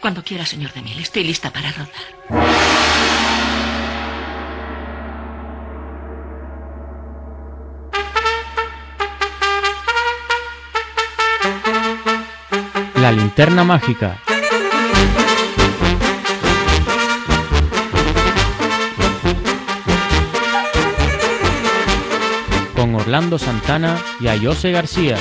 Cuando quiera, señor DeMille, estoy lista para rodar. La linterna mágica. Con Orlando Santana y Ayose García.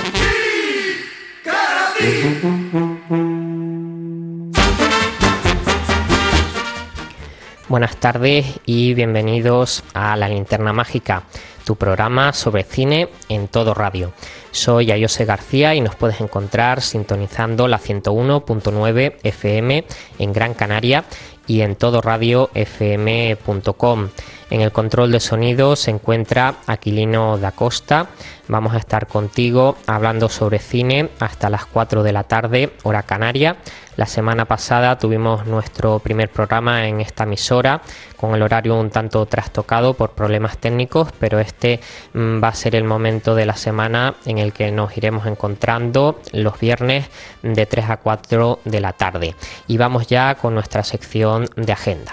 Buenas tardes y bienvenidos a La Linterna Mágica, tu programa sobre cine en Todo Radio. Soy Ayose García y nos puedes encontrar sintonizando la 101.9 FM en Gran Canaria y en todoradiofm.com. En el control de sonido se encuentra Aquilino da Costa. Vamos a estar contigo hablando sobre cine hasta las 4 de la tarde, hora canaria. La semana pasada tuvimos nuestro primer programa en esta emisora con el horario un tanto trastocado por problemas técnicos, pero este va a ser el momento de la semana en el que nos iremos encontrando los viernes de 3 a 4 de la tarde. Y vamos ya con nuestra sección de agenda.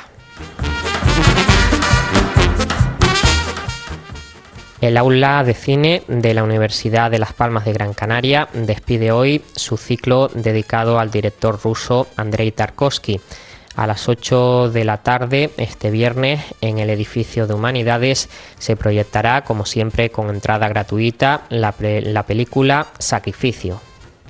El aula de cine de la Universidad de Las Palmas de Gran Canaria despide hoy su ciclo dedicado al director ruso Andrei Tarkovsky. A las 8 de la tarde, este viernes, en el edificio de Humanidades, se proyectará, como siempre, con entrada gratuita, la película Sacrificio.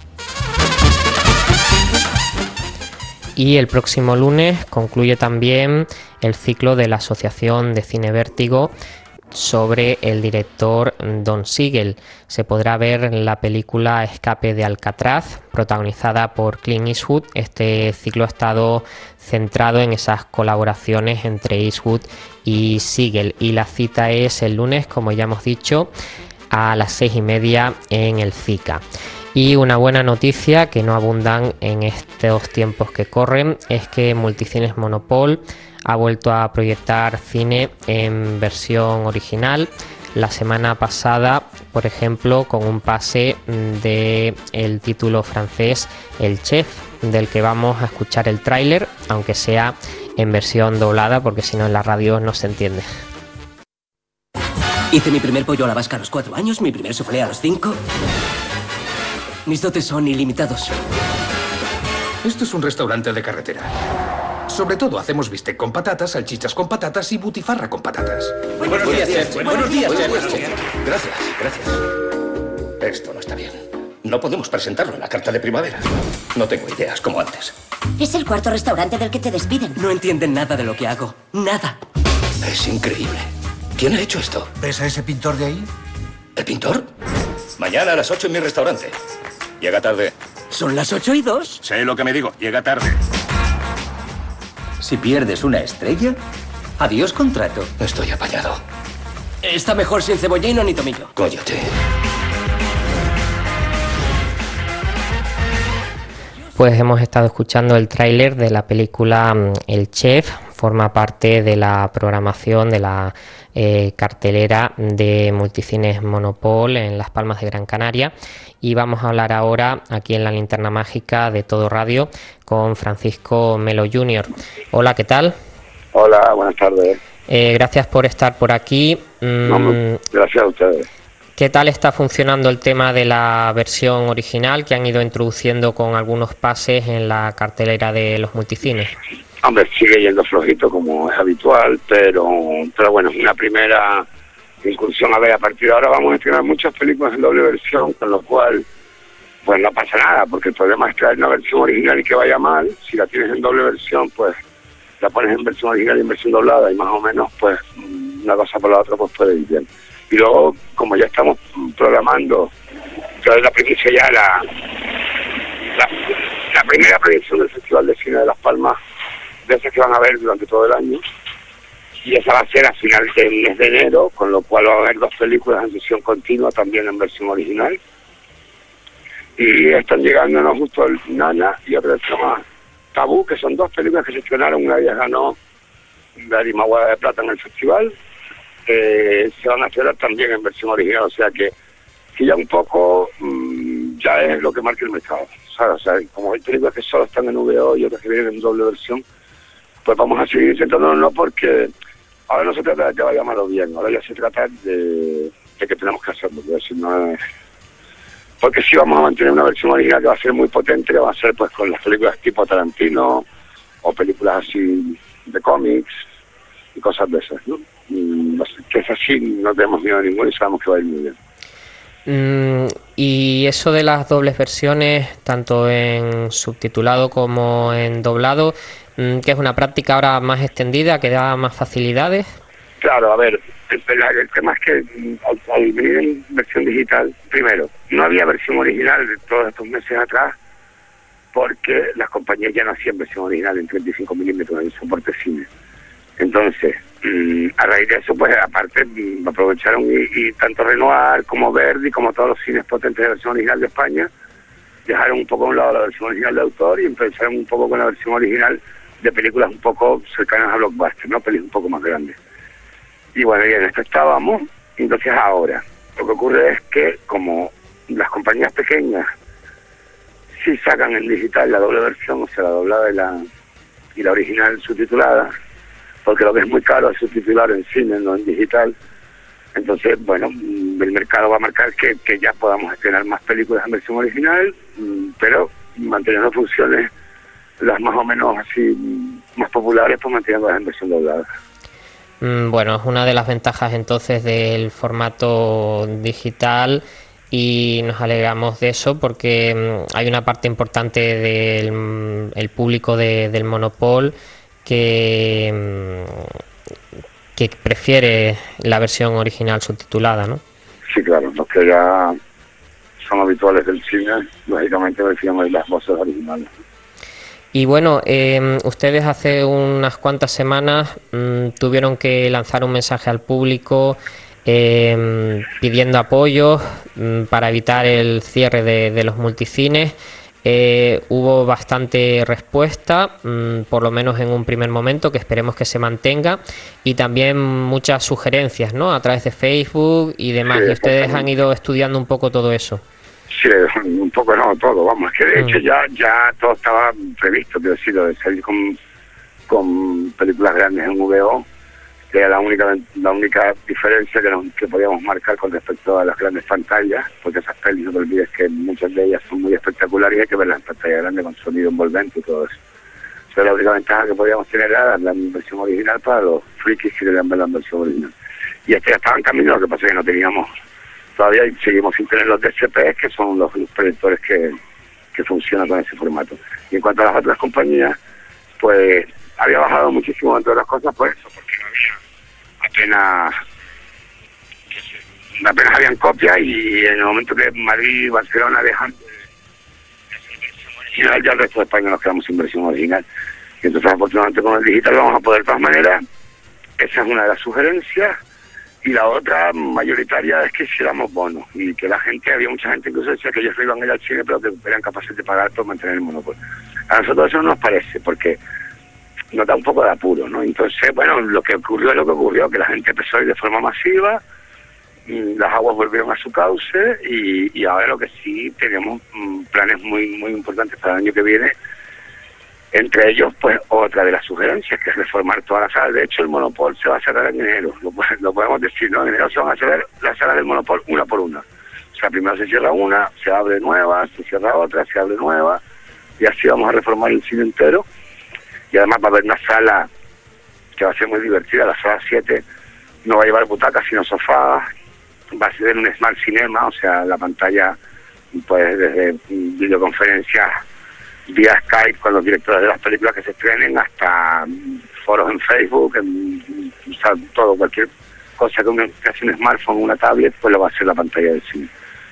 Y el próximo lunes concluye también el ciclo de la Asociación de Cine Vértigo sobre el director Don Siegel. Se podrá ver la película Escape de Alcatraz, protagonizada por Clint Eastwood. Este ciclo ha estado centrado en esas colaboraciones entre Eastwood y Siegel, y la cita es el lunes, como ya hemos dicho, a las 6:30 en el CICA. Y una buena noticia que no abundan en estos tiempos que corren es que Multicines Monopol ha vuelto a proyectar cine en versión original. La semana pasada, por ejemplo, con un pase del título francés El Chef, del que vamos a escuchar el tráiler, aunque sea en versión doblada, porque si no en la radio no se entiende. Hice mi primer pollo a la vasca a los 4 años, mi primer soufflé a los 5. Mis dotes son ilimitados. Esto es un restaurante de carretera. Sobre todo hacemos bistec con patatas, salchichas con patatas y butifarra con patatas. Buenos días, chef. Buenos días, chef. Gracias, gracias. Esto no está bien. No podemos presentarlo en la carta de primavera. No tengo ideas como antes. Es el cuarto restaurante del que te despiden. No entienden nada de lo que hago. Nada. Es increíble. ¿Quién ha hecho esto? ¿Ves a ese pintor de ahí? ¿El pintor? Mañana a las 8 en mi restaurante. Llega tarde. Son las 8:02. Sé lo que me digo. Llega tarde. Si pierdes una estrella, adiós contrato. Estoy apañado. Está mejor sin cebollino ni tomillo. Cállate. Pues hemos estado escuchando el tráiler de la película El Chef. Forma parte de la programación de la cartelera de Multicines Monopol en Las Palmas de Gran Canaria. Y vamos a hablar ahora aquí en la Linterna Mágica de Todo Radio con Francisco Melo Jr. Hola, ¿qué tal? Hola, buenas tardes. Gracias por estar por aquí. Gracias a ustedes. ¿Qué tal está funcionando el tema de la versión original que han ido introduciendo con algunos pases en la cartelera de los multicines? Hombre, sigue yendo flojito como es habitual, pero bueno, es una primera incursión. A ver, a partir de ahora vamos a estrenar muchas películas en doble versión, con lo cual pues no pasa nada, porque el problema es traer una versión original y que vaya mal. Si la tienes en doble versión, pues la pones en versión original y en versión doblada, y más o menos pues una cosa por la otra pues puede ir bien. Y luego, como ya estamos programando, traer la primicia ya la primera proyección del Festival de Cine de Las Palmas, de esas que van a ver durante todo el año, y esa va a ser a finales del mes de enero, con lo cual va a haber 2 películas en sesión continua, también en versión original, y están llegándonos justo el Nana y otra que se llama Tabú, que son 2 películas que se estrenaron. Una de ellas ganó la Arimaguada de Plata en el festival. Se van a estrenar también en versión original, o sea que ya un poco ya es lo que marca el mercado, ¿sabes? O sea, como hay películas que solo están en VO y otras que vienen en doble versión, pues vamos a seguir intentándonos, no porque ahora no se trata de que vaya mal o bien, ahora ya se trata de que tenemos que hacerlo, porque sí vamos a mantener una versión original que va a ser muy potente, que va a ser pues con las películas tipo Tarantino o películas así de cómics y cosas de esas, ¿no? Que es así, no tenemos miedo a ninguno y sabemos que va a ir muy bien. Y eso de las dobles versiones, tanto en subtitulado como en doblado, que es una práctica ahora más extendida, que da más facilidades. Claro, a ver, el tema es que al venir en versión digital, primero, no había versión original de todos estos meses atrás, porque las compañías ya no hacían versión original en 35 milímetros en soporte cine. Entonces, a raíz de eso, pues aparte aprovecharon y tanto Renoir como Verdi, como todos los cines potentes de versión original de España, dejaron un poco a un lado la versión original de autor y empezaron un poco con la versión original de películas un poco cercanas a blockbuster, ¿no? Películas un poco más grandes. Y bueno, y en esto estábamos. Entonces ahora, lo que ocurre es que como las compañías pequeñas sí sacan en digital la doble versión, o sea, la doblada y la original subtitulada, porque lo que es muy caro es subtitular en cine, no en digital. Entonces, bueno, el mercado va a marcar que ya podamos estrenar más películas en versión original, pero manteniendo funciones las más o menos así más populares, pues manteniéndolas en versión doblada. Bueno, es una de las ventajas entonces del formato digital y nos alegramos de eso porque hay una parte importante del público del Monopol que prefiere la versión original subtitulada, ¿no? Sí, claro, los que ya son habituales del cine, lógicamente prefieren las voces originales. Y bueno, ustedes hace unas cuantas semanas tuvieron que lanzar un mensaje al público pidiendo apoyo para evitar el cierre de los multicines. Hubo bastante respuesta, por lo menos en un primer momento, que esperemos que se mantenga, y también muchas sugerencias, ¿no?, a través de Facebook y demás. Sí, y ustedes han ido estudiando un poco todo eso. Sí, un poco no, todo, vamos, es que de hecho ya todo estaba previsto, quiero decir, de salir con películas grandes en VO, que era la única diferencia que podíamos marcar con respecto a las grandes pantallas, porque esas pelis, no te olvides que muchas de ellas son muy espectaculares y hay que verlas en pantalla grande con sonido envolvente y todo eso. O sea, la única ventaja que podíamos tener era la versión original para los frikis que querían ver la versión original. Y ya estaban caminando, lo que pasa es que no teníamos todavía, y seguimos sin tener los DCPs, que son los proyectores que funcionan con ese formato. Y en cuanto a las otras compañías, pues había bajado muchísimo entre otras cosas por eso, porque no había apenas habían copias, y en el momento que Madrid y Barcelona dejan de hacer versión original, ya el resto de España nos quedamos sin versión original. Y entonces, afortunadamente, con el digital vamos a poder de todas maneras. Esa es una de las sugerencias. Y la otra mayoritaria es que hiciéramos bonos, y que había mucha gente incluso decía que ellos no iban a ir al cine, pero que eran capaces de pagar por mantener el monopolio. A nosotros eso no nos parece, porque nos da un poco de apuro, ¿no? Entonces, bueno, lo que ocurrió, que la gente empezó a ir de forma masiva, las aguas volvieron a su cauce, y ahora lo que sí tenemos planes muy, muy importantes para el año que viene. Entre ellos, pues, otra de las sugerencias, que es reformar toda la sala. De hecho, el Monopol se va a cerrar en enero, lo podemos decir, ¿no? En enero se van a cerrar las salas del Monopol una por una. O sea, primero se cierra una, se abre nueva, se cierra otra, se abre nueva, y así vamos a reformar el cine entero. Y además va a haber una sala que va a ser muy divertida, la sala 7, no va a llevar butacas, sino sofás, va a ser un Smart Cinema, o sea, la pantalla, pues, desde videoconferencias vía Skype con los directores de las películas que se estrenen, hasta foros en Facebook, o sea, todo, cualquier cosa que hace un smartphone o una tablet, pues lo va a hacer la pantalla del cine.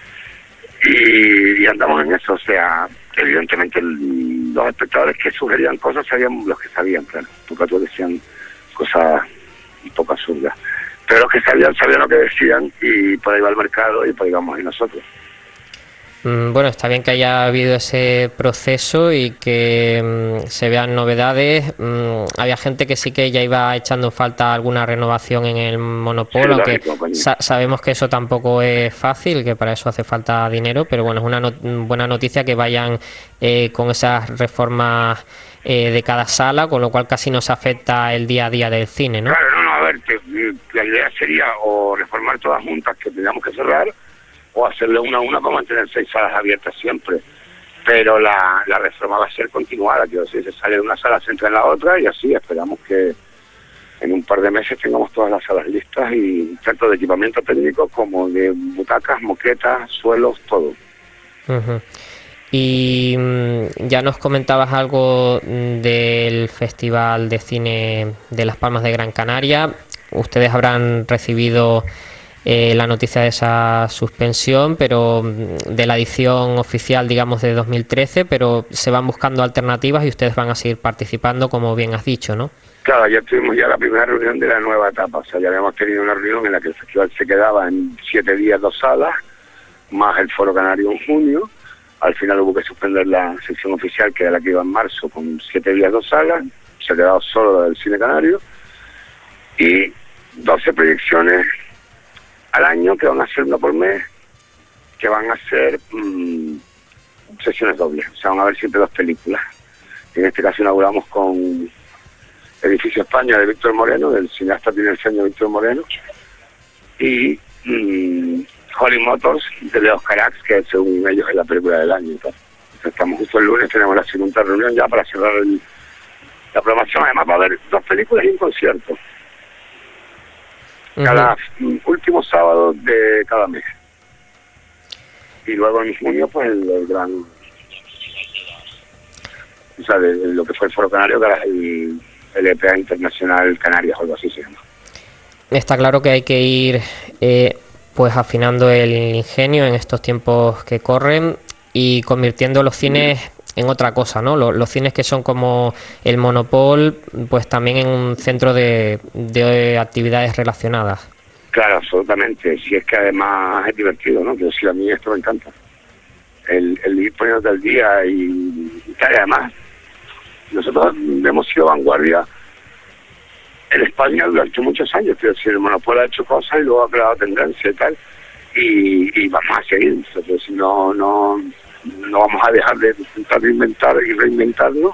Y andamos en eso, o sea, evidentemente los espectadores que sugerían cosas sabían los que sabían, claro, porque otros decían cosas un poco absurdas. Pero los que sabían lo que decían, y por ahí va el mercado y por ahí vamos y nosotros. Bueno, está bien que haya habido ese proceso y que se vean novedades. Había gente que sí que ya iba echando en falta alguna renovación en el Monopol, Sí, aunque lógico, coño. sabemos que eso tampoco es fácil, que para eso hace falta dinero, pero bueno, es una buena noticia que vayan con esas reformas de cada sala, con lo cual casi nos afecta el día a día del cine, ¿no? Claro, no, a ver, la idea sería o reformar todas juntas que tengamos que cerrar, o hacerle una a una para mantener 6 salas abiertas siempre. Pero la reforma va a ser continuada, quiero decir, se sale de una sala, se entra en la otra, y así esperamos que en un par de meses tengamos todas las salas listas, y tanto de equipamiento técnico como de butacas, moquetas, suelos, todo. Ujú. Y ya nos comentabas algo del Festival de Cine de Las Palmas de Gran Canaria. Ustedes habrán recibido la noticia de esa suspensión, pero de la edición oficial, digamos, de 2013, pero se van buscando alternativas y ustedes van a seguir participando, como bien has dicho, ¿no? Claro, ya tuvimos ya la primera reunión de la nueva etapa, o sea, ya habíamos tenido una reunión en la que el festival se quedaba en 7 días, 2 salas, más el Foro Canario en junio. Al final hubo que suspender la sección oficial, que era la que iba en marzo, con 7 días, 2 salas, se ha quedado solo la del Cine Canario, y 12 proyecciones al año, que van a ser una por mes, que van a ser sesiones dobles, o sea, van a haber siempre 2 películas. En este caso inauguramos con Edificio España de Víctor Moreno, del cineasta tinerfeño Víctor Moreno, y Holly Motors de Leo Carax, que según ellos es la película del año y tal. Entonces, estamos justo el lunes, tenemos la segunda reunión ya para cerrar la programación. Además va a haber 2 películas y un concierto cada último sábado de cada mes. Y luego en junio, pues el gran, o sea, de lo que fue el Foro Canario, que era el EPA Internacional Canarias, o algo así se llama. Está claro que hay que ir pues afinando el ingenio en estos tiempos que corren y convirtiendo los cines en otra cosa, ¿no? Los cines que son como el Monopol, pues también en un centro de actividades relacionadas. Claro, absolutamente. Si es que además es divertido, ¿no? Quiero decir, a mí esto me encanta. El ir poniéndote al día y tal. Y además, nosotros hemos sido vanguardia en España durante muchos años. Quiero decir, el Monopol ha hecho cosas y luego ha creado tendencia y tal. Y vamos a seguir. Es decir, no vamos a dejar de intentar inventar y reinventarnos.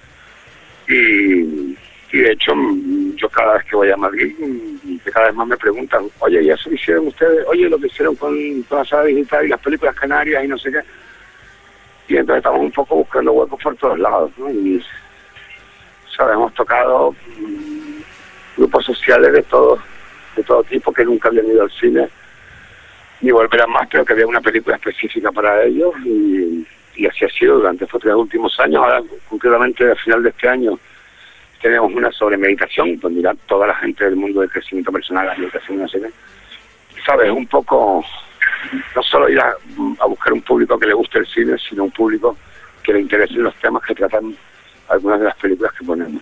Y de hecho, yo cada vez que voy a Madrid, cada vez más me preguntan, oye, ¿y eso lo hicieron ustedes? Oye, lo que hicieron con la sala digital y las películas canarias y no sé qué. Y entonces estamos un poco buscando huecos por todos lados, ¿no? Y, ¿sabes? Hemos tocado grupos sociales de todo tipo que nunca habían ido al cine ni volverán más, pero que había una película específica para ellos, y así ha sido durante estos 3 últimos años. Ahora, concretamente, al final de este año, tenemos una sobre meditación, donde irá toda la gente del mundo del crecimiento personal, la meditación, no sé qué. ¿Sabes? Un poco, no solo ir a buscar un público que le guste el cine, sino un público que le interesen los temas que tratan algunas de las películas que ponemos.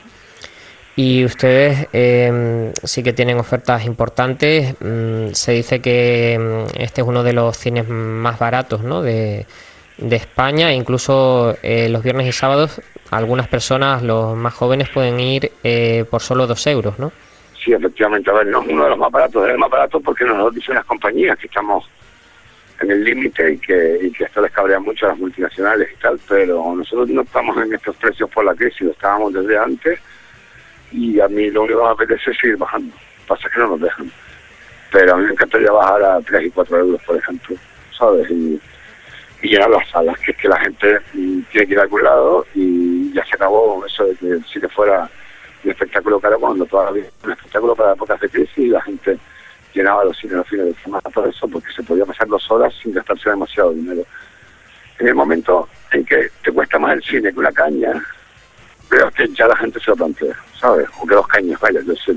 Y ustedes sí que tienen ofertas importantes. Se dice que este es uno de los cines más baratos, ¿no?, de España. E incluso los viernes y sábados algunas personas, los más jóvenes, pueden ir por solo 2 euros, ¿no? Sí, efectivamente. A ver, no es uno de los más baratos, es el más barato porque nos lo dicen las compañías, que estamos en el límite y que esto les cabrea mucho a las multinacionales y tal, pero nosotros no estamos en estos precios por la crisis, lo estábamos desde antes. Y a mí lo único que me apetece es seguir bajando. Pasa que no nos dejan. Pero a mí me encantaría bajar a 3 y 4 euros, por ejemplo, ¿sabes? Y llenar las salas, que es que la gente tiene que ir a algún lado, y ya se acabó eso de que el cine fuera un espectáculo caro, cuando todavía un espectáculo para épocas de crisis, y la gente llenaba los cines los fines de semana, todo eso, porque se podía pasar 2 horas sin gastarse demasiado dinero. En el momento en que te cuesta más el cine que una caña, creo que ya la gente se lo plantea, ¿sabes? O que 2 cañas, vaya, yo sé.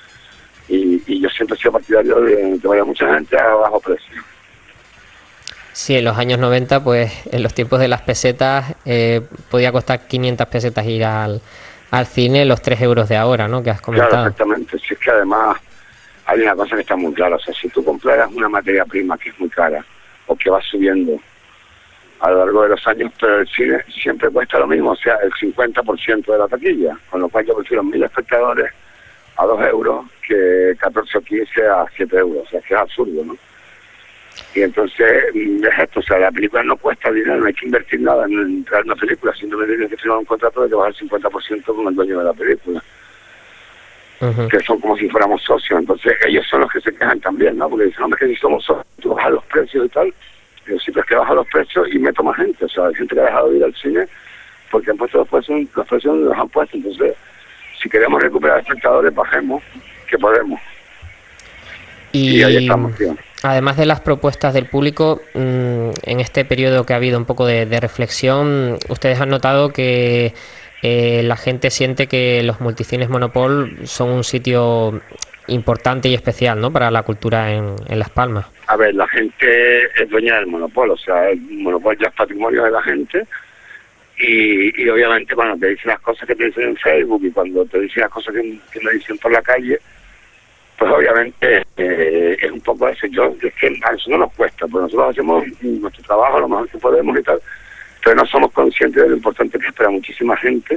Y yo siempre he sido partidario de que vaya mucha gente a bajo precio. Sí, en los años 90, pues en los tiempos de las pesetas, podía costar 500 pesetas ir al cine, los 3 euros de ahora, ¿no?, que has comentado. Claro, exactamente. Si es que además hay una cosa que está muy clara, o sea, si tú compraras una materia prima que es muy cara, o que va subiendo, a lo largo de los años, pero el cine siempre cuesta lo mismo, o sea, el 50% de la taquilla, con lo cual yo prefiero 1.000 espectadores a 2 euros que 14 o 15 a 7 euros, o sea, que es absurdo, ¿no? Y entonces es esto, o sea, la película no cuesta dinero, no hay que invertir nada en traer una película, simplemente tienes que firmar un contrato de que vas al 50% con el dueño de la película. Que son como si fuéramos socios, entonces ellos son los que se quejan también, ¿no? Porque dicen, hombre, que si somos socios, tú bajas los precios y tal. Pero sí, es que baja los precios y meto más gente, o sea, hay gente que ha dejado de ir al cine porque han puesto los precios los han puesto, entonces si queremos recuperar espectadores, bajemos, que podemos. Y ahí estamos, tío. Además de las propuestas del público, en este periodo que ha habido un poco de reflexión, ustedes han notado que la gente siente que los multicines Monopol son un sitio importante y especial, ¿no?, para la cultura en Las Palmas. A ver, la gente es dueña del Monopol, o sea, el Monopol ya es patrimonio de la gente y obviamente cuando te dicen las cosas que te dicen en Facebook y cuando te dicen las cosas que me dicen por la calle, pues obviamente es un poco eso. Es que a eso no nos cuesta, porque nosotros hacemos nuestro trabajo lo mejor que podemos y tal, pero no somos conscientes de lo importante que es para muchísima gente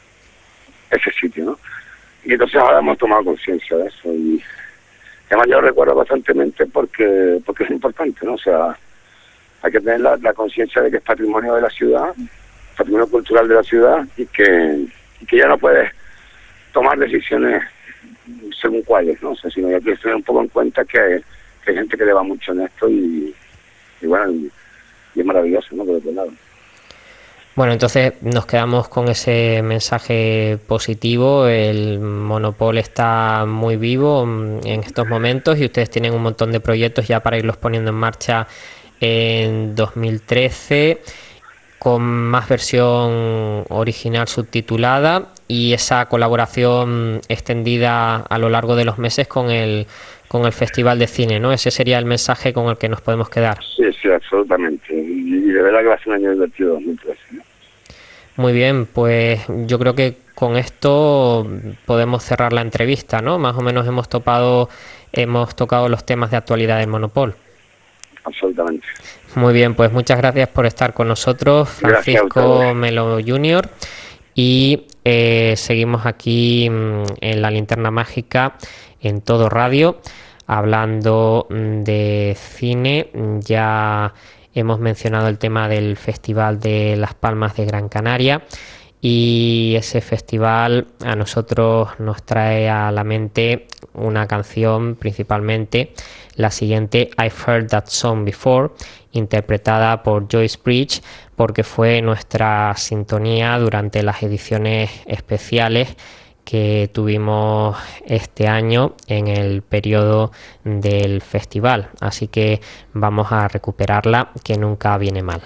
ese sitio, ¿no? Y entonces ahora hemos tomado conciencia de eso y además yo lo recuerdo constantemente porque es importante, ¿no? O sea, hay que tener la conciencia de que es patrimonio de la ciudad, patrimonio cultural de la ciudad y que ya no puedes tomar decisiones según cuáles, ¿no? O sea, sino ya tienes que tener un poco en cuenta que hay gente que le va mucho en esto y bueno, y es maravilloso, ¿no? Por otro lado. Bueno, entonces nos quedamos con ese mensaje positivo. El Monopol está muy vivo en estos momentos y ustedes tienen un montón de proyectos ya para irlos poniendo en marcha en 2013 con más versión original subtitulada y esa colaboración extendida a lo largo de los meses con el Festival de Cine, ¿no? Ese sería el mensaje con el que nos podemos quedar. Sí, absolutamente. Y de verdad que va a ser un año divertido 2013, ¿no? Muy bien, pues yo creo que con esto podemos cerrar la entrevista, ¿no? Más o menos hemos tocado los temas de actualidad del Monopol. Absolutamente. Muy bien, pues muchas gracias por estar con nosotros, Francisco Melo Jr. Y seguimos aquí en La Linterna Mágica, en Todo Radio, hablando de cine. Ya hemos mencionado el tema del Festival de Las Palmas de Gran Canaria y ese festival a nosotros nos trae a la mente una canción, principalmente la siguiente, I've Heard That Song Before, interpretada por Joyce Bridge, porque fue nuestra sintonía durante las ediciones especiales que tuvimos este año en el periodo del festival, así que vamos a recuperarla, que nunca viene mal.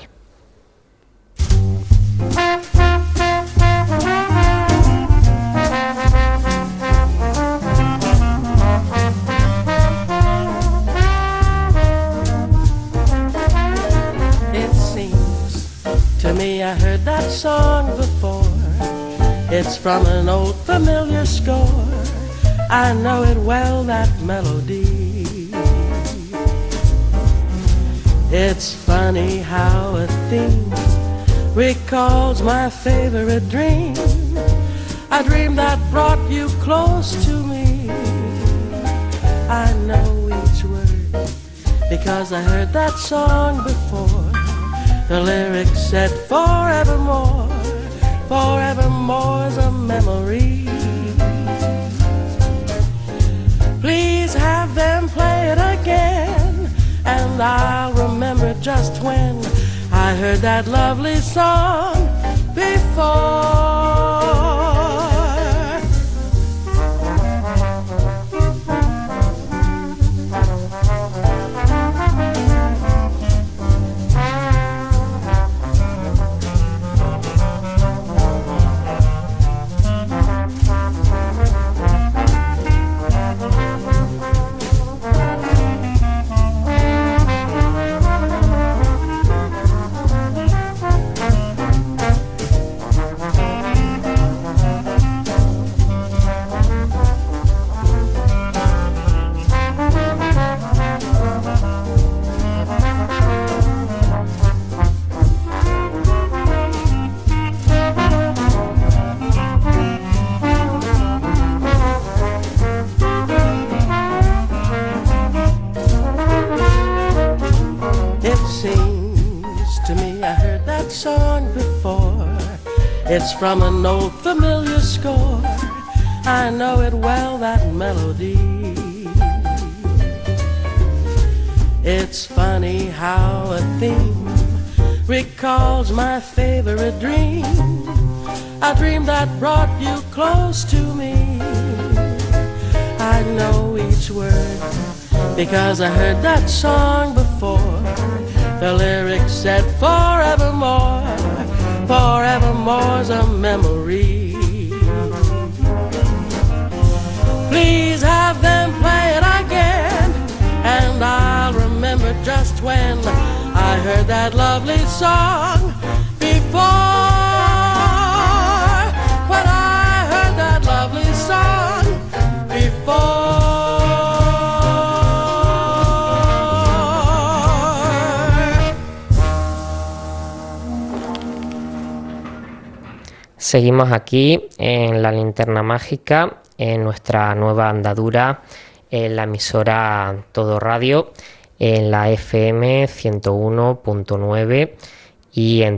It seems to me I heard that song before. It's from an old familiar score. I know it well, that melody. It's funny how a theme recalls my favorite dream. A dream that brought you close to me. I know each word because I heard that song before. The lyrics said forevermore. Forevermore's a memory. Please have them play it again, and I'll remember just when I heard that lovely song before. It's from an old familiar score. I know it well, that melody. It's funny how a theme recalls my favorite dream. A dream that brought you close to me. I know each word because I heard that song before. The lyrics said forevermore, forevermore's a memory. Please have them play it again, and I'll remember just when I heard that lovely song before. When I heard that lovely song before. Seguimos aquí en la Linterna Mágica, en nuestra nueva andadura en la emisora Todo Radio, en la FM 101.9 y en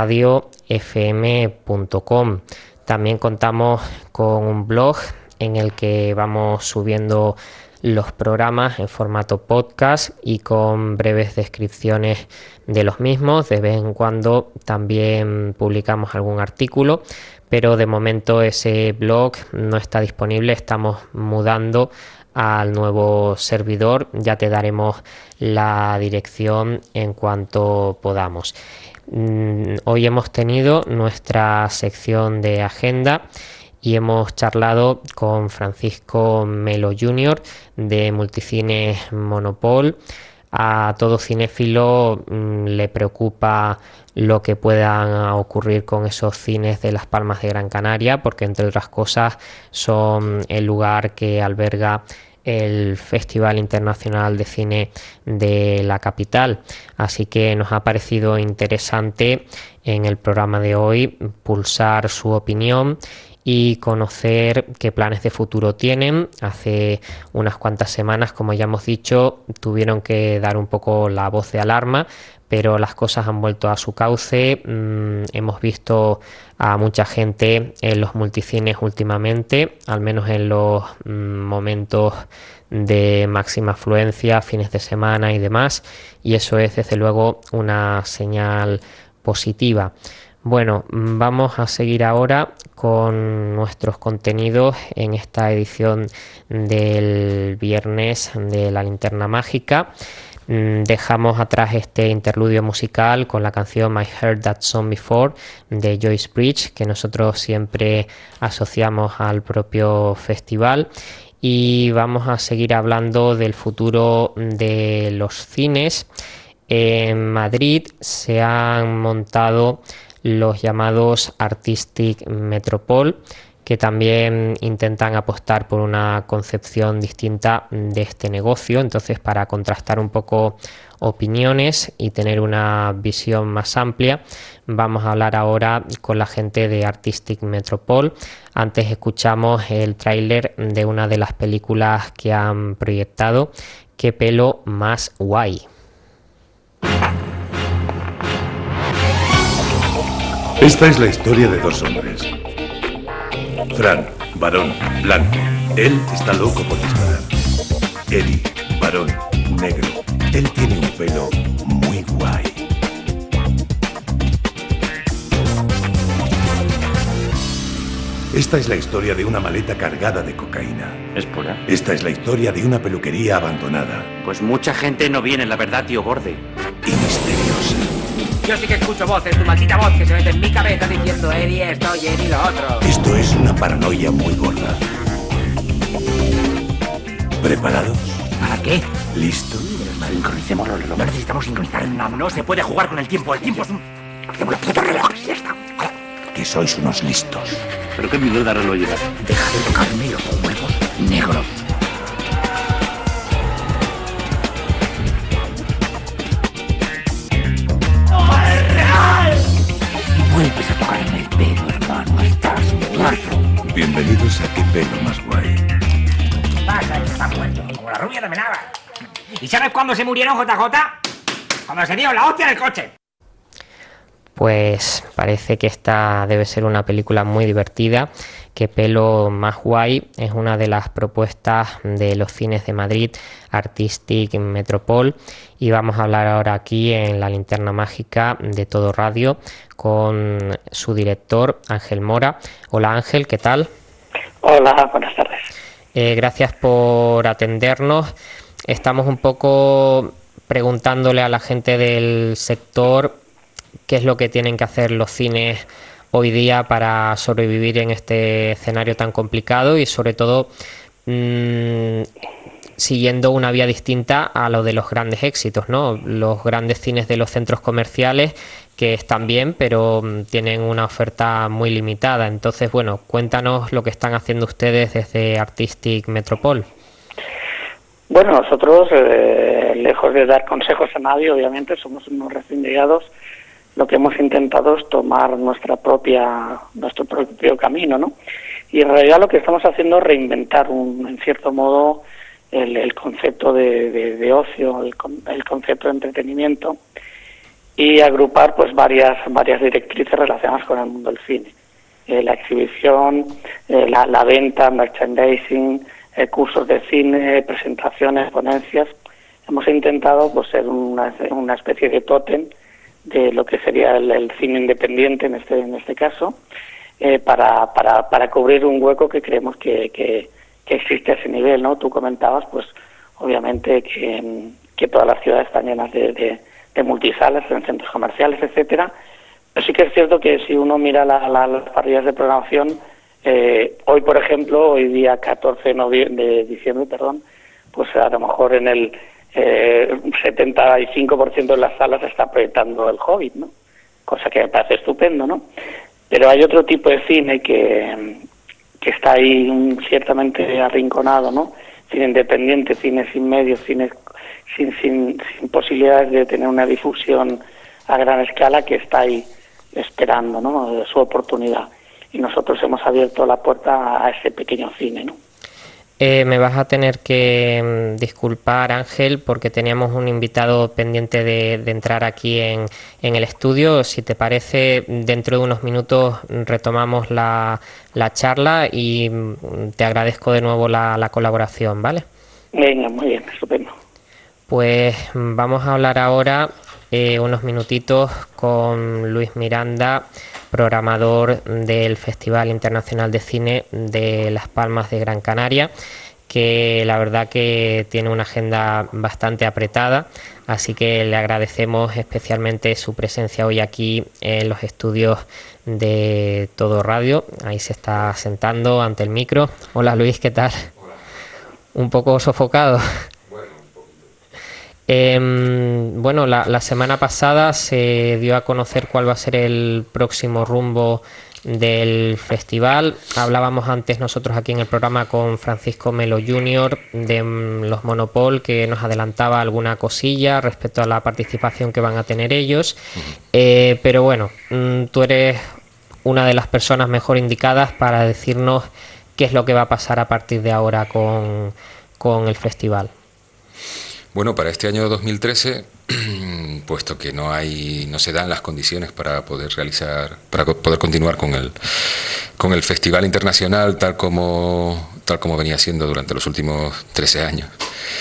todoradiofm.com. También contamos con un blog en el que vamos subiendo los programas en formato podcast y con breves descripciones de los mismos. De vez en cuando también publicamos algún artículo, pero de momento ese blog no está disponible. Estamos mudando al nuevo servidor. Ya te daremos la dirección en cuanto podamos. Hoy hemos tenido nuestra sección de agenda y hemos charlado con Francisco Melo Jr. de Multicines Monopol. A todo cinéfilo le preocupa lo que pueda ocurrir con esos cines de Las Palmas de Gran Canaria, porque entre otras cosas son el lugar que alberga el Festival Internacional de Cine de la capital. Así que nos ha parecido interesante en el programa de hoy pulsar su opinión y conocer qué planes de futuro tienen. Hace unas cuantas semanas, como ya hemos dicho, tuvieron que dar un poco la voz de alarma, pero las cosas han vuelto a su cauce. Hemos visto a mucha gente en los multicines últimamente, al menos en los momentos de máxima afluencia, fines de semana y demás, y eso es desde luego una señal positiva. Bueno, vamos a seguir ahora con nuestros contenidos en esta edición del viernes de la Linterna Mágica. Dejamos atrás este interludio musical con la canción I Heard That Song Before de Joyce Bridge, que nosotros siempre asociamos al propio festival, y vamos a seguir hablando del futuro de los cines. En Madrid se han montado los llamados Artistic Metropol, que también intentan apostar por una concepción distinta de este negocio. Entonces, para contrastar un poco opiniones y tener una visión más amplia, vamos a hablar ahora con la gente de Artistic Metropol. Antes escuchamos el tráiler de una de las películas que han proyectado, Qué pelo más guay. Esta es la historia de dos hombres. Fran, varón, blanco. Él está loco por disparar. Eddie, varón, negro. Él tiene un pelo muy guay. Esta es la historia de una maleta cargada de cocaína. ¿Es pura? Esta es la historia de una peluquería abandonada. Pues mucha gente no viene, la verdad, tío Borde. Y misteriosa. Yo sí que escucho voces, tu maldita voz que se mete en mi cabeza diciendo Eddie esto y Eddie lo otro. Esto es una paranoia muy gorda. ¿Preparados? ¿Para qué? ¿Listos? Sincronicemos los relojes. No necesitamos sincronizar nada. No se puede jugar con el tiempo. El tiempo es un... Hacemos los putos relojes y ya está. Que sois unos listos. ¿Pero qué mierda reloj llevas? Deja de tocarme los huevos negros. Vuelves a tocarme el pelo, hermano. Estás muerto. Bienvenidos a Qué pelo más guay. Pasa, está muerto, como la rubia de Menaba. ¿Y sabes cuándo se murieron, JJ? Cuando se dio la hostia del coche. Pues parece que esta debe ser una película muy divertida. Qué pelo más guay es una de las propuestas de los cines de Madrid, Artistic Metropol, y vamos a hablar ahora aquí en La Linterna Mágica de Todo Radio con su director Ángel Mora. Hola Ángel, ¿qué tal? Hola, buenas tardes. Gracias por atendernos. Estamos un poco preguntándole a la gente del sector qué es lo que tienen que hacer los cines hoy día para sobrevivir en este escenario tan complicado y sobre todo siguiendo una vía distinta a lo de los grandes éxitos, ¿no? Los grandes cines de los centros comerciales que están bien, pero tienen una oferta muy limitada. Entonces, bueno, cuéntanos lo que están haciendo ustedes desde Artistic Metropol. Bueno, nosotros, lejos de dar consejos a nadie, obviamente somos unos recién llegados. Lo que hemos intentado es tomar nuestro propio camino, ¿no? Y en realidad lo que estamos haciendo es reinventar, en cierto modo, el concepto de ocio, el concepto de entretenimiento, y agrupar pues varias directrices relacionadas con el mundo del cine. La exhibición, la venta, merchandising, cursos de cine, presentaciones, ponencias. Hemos intentado pues ser una especie de tótem de lo que sería el cine independiente en este caso, para cubrir un hueco que creemos que existe a ese nivel, ¿no? Tú comentabas, pues obviamente que todas las ciudades están llenas de multisalas en centros comerciales, etcétera, pero sí que es cierto que si uno mira las parrillas de programación, hoy por ejemplo, hoy día 14 de diciembre, pues a lo mejor en el 75% de las salas está proyectando El Hobbit, ¿no? Cosa que me parece estupendo, ¿no? Pero hay otro tipo de cine que está ahí ciertamente arrinconado, ¿no? Cine independiente, cine sin medios, cine sin posibilidades de tener una difusión a gran escala, que está ahí esperando, ¿no? Su oportunidad. Y nosotros hemos abierto la puerta a ese pequeño cine, ¿no? Me vas a tener que disculpar, Ángel, porque teníamos un invitado pendiente de entrar aquí en el estudio. Si te parece, dentro de unos minutos retomamos la charla y te agradezco de nuevo la colaboración, ¿vale? Venga, muy bien, estupendo. Pues vamos a hablar ahora unos minutitos con Luis Miranda, programador del Festival Internacional de Cine de Las Palmas de Gran Canaria, que la verdad que tiene una agenda bastante apretada, así que le agradecemos especialmente su presencia hoy aquí en los estudios de Todo Radio. Ahí se está sentando ante el micro. Hola Luis, ¿qué tal? Hola. Un poco sofocado. Bueno, la semana pasada se dio a conocer cuál va a ser el próximo rumbo del festival. Hablábamos antes nosotros aquí en el programa con Francisco Melo Jr. de los Monopol, que nos adelantaba alguna cosilla respecto a la participación que van a tener ellos. Pero bueno, tú eres una de las personas mejor indicadas para decirnos qué es lo que va a pasar a partir de ahora con el festival. Bueno, para este año 2013, puesto que no se dan las condiciones para poder continuar con el Festival Internacional tal como venía siendo durante los últimos 13 años.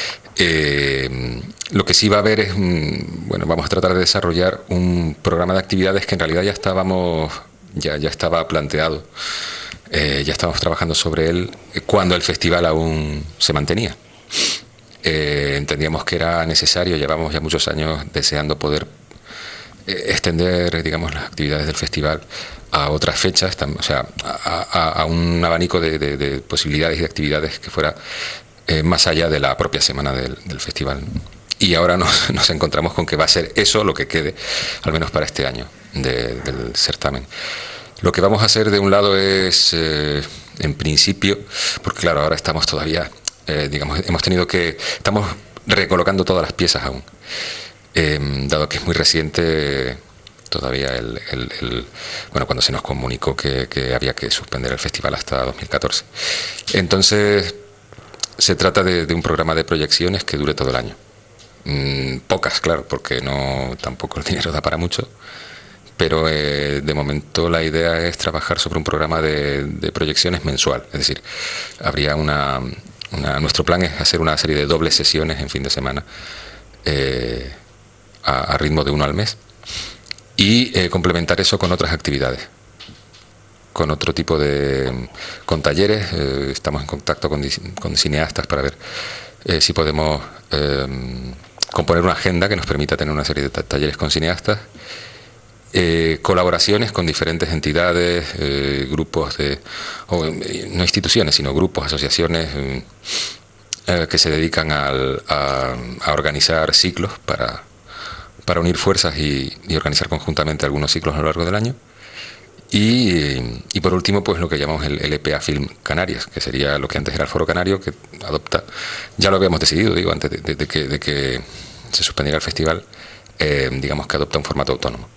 Lo que sí va a haber es, vamos a tratar de desarrollar un programa de actividades que en realidad ya estaba planteado. Ya estábamos trabajando sobre él cuando el festival aún se mantenía. Entendíamos que era necesario, llevamos ya muchos años deseando poder extender, digamos, las actividades del festival a otras fechas, o sea, a un abanico de posibilidades y de actividades que fuera más allá de la propia semana del festival. Y ahora nos encontramos con que va a ser eso lo que quede, al menos para este año, del certamen. Lo que vamos a hacer de un lado es, en principio, porque claro, ahora estamos todavía... estamos recolocando todas las piezas aún, dado que es muy reciente todavía cuando se nos comunicó que había que suspender el festival hasta 2014. Entonces se trata de un programa de proyecciones que dure todo el año. Pocas, claro, porque tampoco el dinero da para mucho, pero de momento la idea es trabajar sobre un programa de proyecciones mensual, es decir, habría nuestro plan es hacer una serie de dobles sesiones en fin de semana a ritmo de 1 al mes y complementar eso con otras actividades, con otro tipo con talleres. Estamos en contacto con cineastas para ver si podemos componer una agenda que nos permita tener una serie de talleres con cineastas, colaboraciones con diferentes entidades, grupos no instituciones, sino grupos, asociaciones que se dedican a organizar ciclos para unir fuerzas y organizar conjuntamente algunos ciclos a lo largo del año. Y por último, pues lo que llamamos el LPA Film Canarias, que sería lo que antes era el Foro Canario, que adopta, ya lo habíamos decidido, digo, antes de que se suspendiera el festival, digamos que adopta un formato autónomo.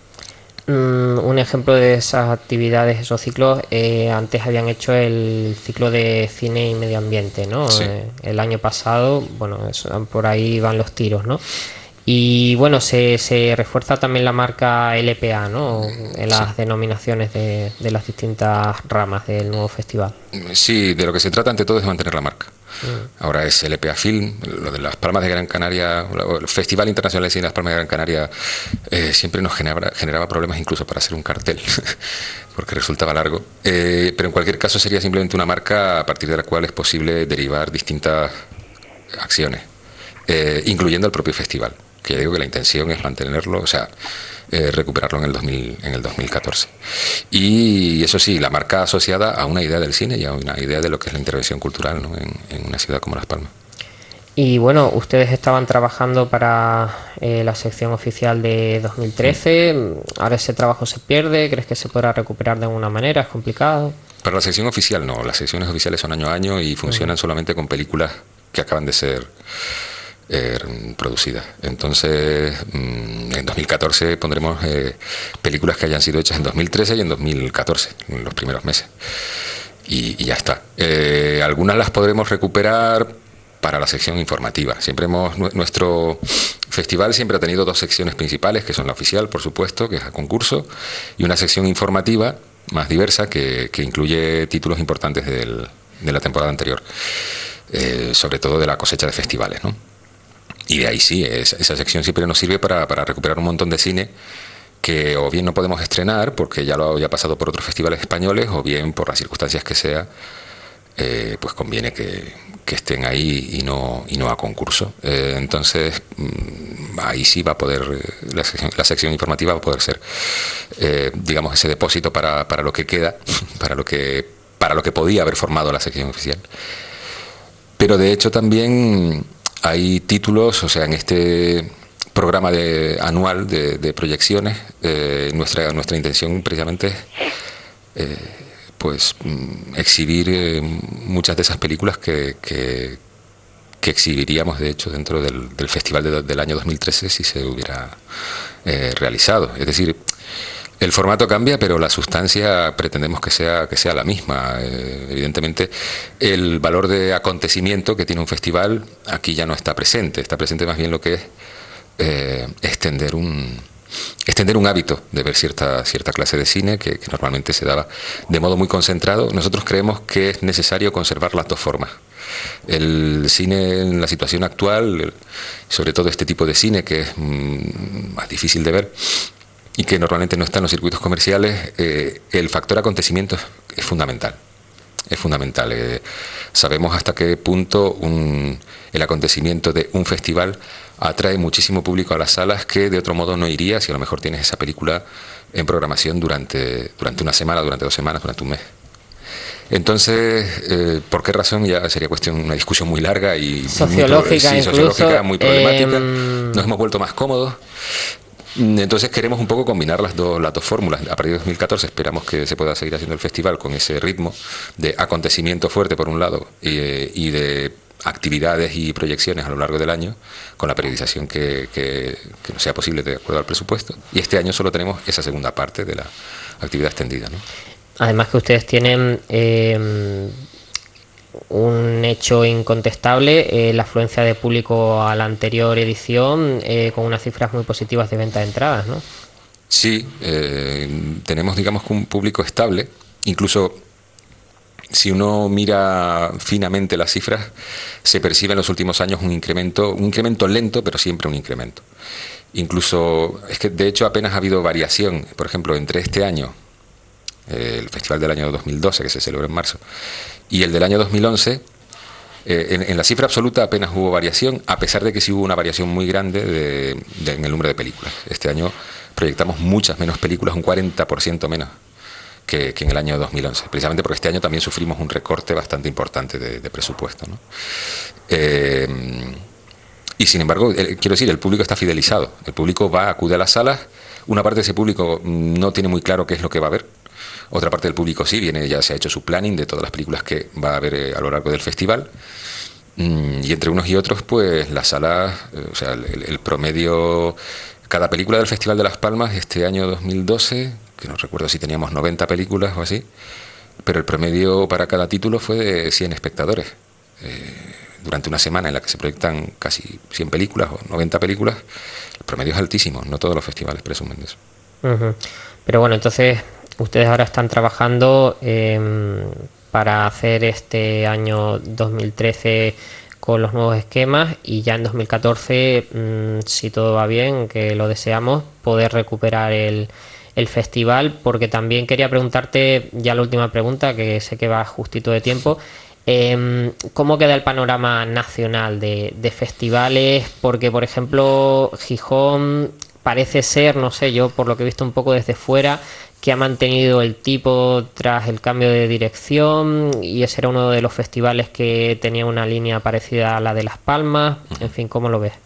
Un ejemplo de esas actividades, esos ciclos, antes habían hecho el ciclo de cine y medio ambiente, ¿no? Sí. El año pasado, bueno, por ahí van los tiros, ¿no? Y bueno, se refuerza también la marca LPA, ¿no? En las denominaciones de las distintas ramas del nuevo festival. Sí, de lo que se trata ante todo es de mantener la marca. Ahora es LPA Film, lo de las Palmas de Gran Canaria, el Festival Internacional de Cine de las Palmas de Gran Canaria siempre nos generaba problemas incluso para hacer un cartel, porque resultaba largo. Pero en cualquier caso sería simplemente una marca a partir de la cual es posible derivar distintas acciones, incluyendo el propio festival, que digo que la intención es mantenerlo, o sea, recuperarlo en el 2014. Y eso sí, la marca asociada a una idea del cine y a una idea de lo que es la intervención cultural, ¿no? en una ciudad como Las Palmas. Y bueno, ustedes estaban trabajando para la sección oficial de 2013, ahora ese trabajo se pierde, ¿crees que se podrá recuperar de alguna manera? ¿Es complicado? Para la sección oficial no, las secciones oficiales son año a año y funcionan solamente con películas que acaban de ser producidas. Entonces, en 2014 pondremos películas que hayan sido hechas en 2013 y en 2014, en los primeros meses. Y ya está. Algunas las podremos recuperar para la sección informativa. Nuestro festival siempre ha tenido 2 secciones principales, que son la oficial, por supuesto, que es a concurso, y una sección informativa más diversa que incluye títulos importantes de la temporada anterior, sobre todo de la cosecha de festivales, ¿no? Y de ahí sí, esa sección siempre nos sirve para recuperar un montón de cine que o bien no podemos estrenar porque ya lo había pasado por otros festivales españoles, o bien por las circunstancias que sea, pues conviene que estén ahí y no a concurso. Entonces ahí sí va a poder, la sección informativa va a poder ser, digamos, ese depósito para lo que queda, para lo que podía haber formado la sección oficial. Pero de hecho también hay títulos, o sea, en este programa anual de proyecciones, nuestra intención precisamente es pues exhibir muchas de esas películas que exhibiríamos de hecho dentro del festival del año 2013 si se hubiera realizado. Es decir, el formato cambia, pero la sustancia pretendemos que sea la misma. Evidentemente, el valor de acontecimiento que tiene un festival aquí ya no está presente. Está presente más bien lo que es extender un hábito de ver cierta clase de cine que normalmente se daba de modo muy concentrado. Nosotros creemos que es necesario conservar las 2 formas. El cine en la situación actual, sobre todo este tipo de cine que es más difícil de ver y que normalmente no está en los circuitos comerciales, el factor acontecimiento es fundamental. Es fundamental. Sabemos hasta qué punto el acontecimiento de un festival atrae muchísimo público a las salas que de otro modo no iría si a lo mejor tienes esa película en programación durante una semana, durante 2 semanas, durante un mes. Entonces, ¿por qué razón? Ya sería una discusión muy larga y sociológica, muy problemática. Nos hemos vuelto más cómodos. Entonces queremos un poco combinar las dos fórmulas. A partir de 2014 esperamos que se pueda seguir haciendo el festival con ese ritmo de acontecimiento fuerte por un lado y de actividades y proyecciones a lo largo del año, con la periodización que nos sea posible de acuerdo al presupuesto. Y este año solo tenemos esa segunda parte de la actividad extendida, ¿no? Además que ustedes tienen un hecho incontestable, la afluencia de público a la anterior edición, con unas cifras muy positivas de venta de entradas, ¿no? Sí, tenemos, digamos, un público estable. Incluso si uno mira finamente las cifras, se percibe en los últimos años un incremento lento, pero siempre un incremento. Incluso, es que de hecho apenas ha habido variación. Por ejemplo, entre este año, el festival del año 2012, que se celebró en marzo, y el del año 2011, en la cifra absoluta apenas hubo variación, a pesar de que sí hubo una variación muy grande en el número de películas. Este año proyectamos muchas menos películas, un 40% menos que en el año 2011, precisamente porque este año también sufrimos un recorte bastante importante de presupuesto, ¿no? Y sin embargo, quiero decir, el público está fidelizado, el público acude a las salas, una parte de ese público no tiene muy claro qué es lo que va a ver, otra parte del público sí, ya se ha hecho su planning de todas las películas que va a ver a lo largo del festival, y entre unos y otros, pues las salas, o sea, el promedio, cada película del Festival de Las Palmas, este año 2012, que no recuerdo si teníamos 90 películas o así, pero el promedio para cada título fue de 100 espectadores. Durante una semana en la que se proyectan casi 100 películas o 90 películas, el promedio es altísimo, no todos los festivales presumen de eso. Uh-huh. Pero bueno, entonces ustedes ahora están trabajando para hacer este año 2013 con los nuevos esquemas y ya en 2014, si todo va bien, que lo deseamos, poder recuperar el festival, porque también quería preguntarte ya la última pregunta, que sé que va justito de tiempo. ¿Cómo queda el panorama nacional de festivales? Porque, por ejemplo, Gijón parece ser, no sé, yo por lo que he visto un poco desde fuera, que ha mantenido el tipo tras el cambio de dirección, y ese era uno de los festivales que tenía una línea parecida a la de Las Palmas. En fin, ¿cómo lo ves?